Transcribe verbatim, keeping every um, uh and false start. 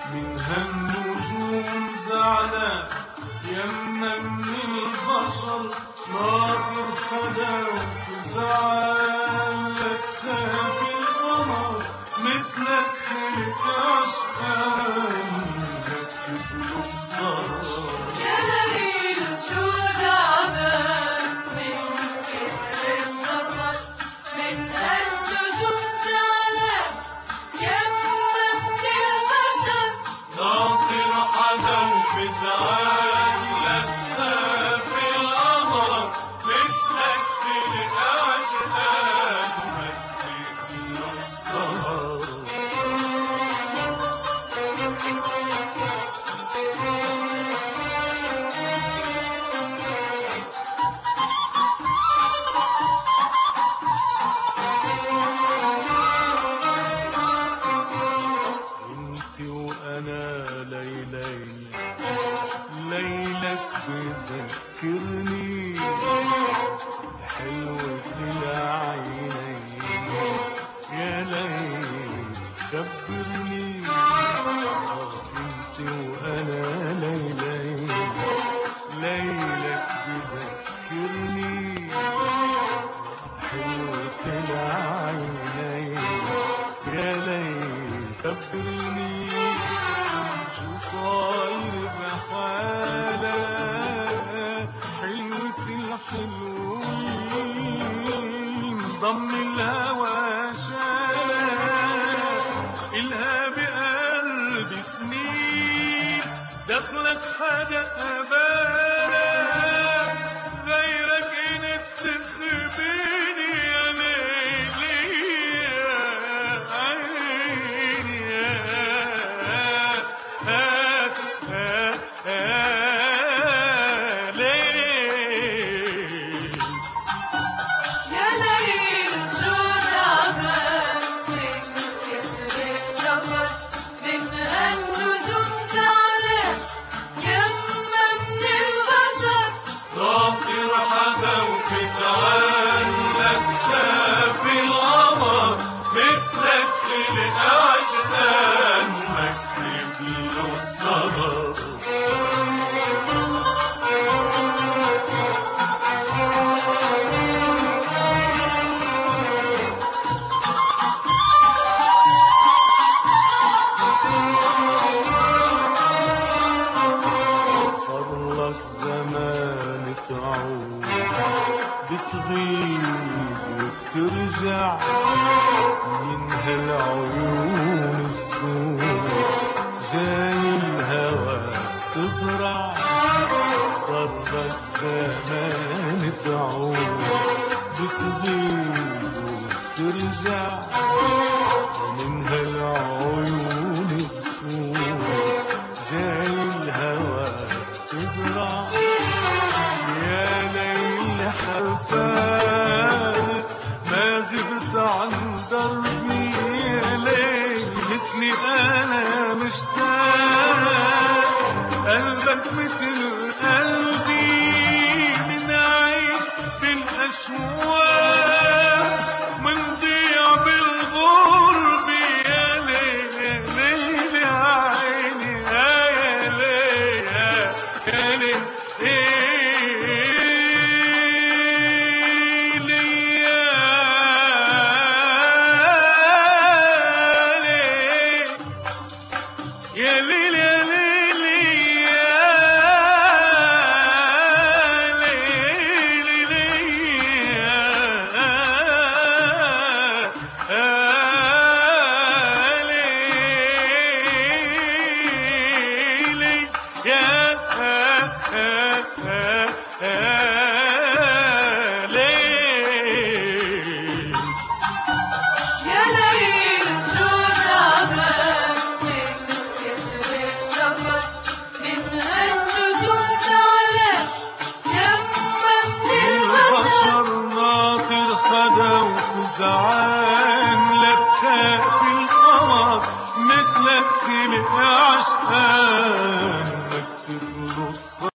منها النجوم زعلان يمنا من البشر ناطر خداك زعلك خاف القمر مثلك خلق عشقان ركب له السهر يا ليل شو تعبان من كتر السفر من النجوم زعلان يما من البشر ناطر حدوك زعلك خاف القمر مثلك خلق عشقان ركب له السهر ليلك بذكرني حلوة العينين يا ليل خبرني انت وانا ليلين ليلك بذكرني حلوة العينين يا ليل خبرني شو صاير بحالك حلوة الحلوين ضم الهوى شالك إلها بقلبي سنين دخلك حدا بالك غيرك انت تخبيني يا ليلي يا عيني يا بتغيب وبترجع من هالعيون السود جاي الهوى تزرع صرت زمان تعود بتغيب وبترجع من هالعيون السود جاي الهوى تزرع يا ليل حلفان ما غبت عن دربي يا ليل مثلي انا مشتاق قلبك مثل قلبي من عيش بالاشواق من ضيع بالغرب يا ليل يا ليل يا عيني يا ليل يا ليل زعان لك خاف القمر مثلك خلق عشقان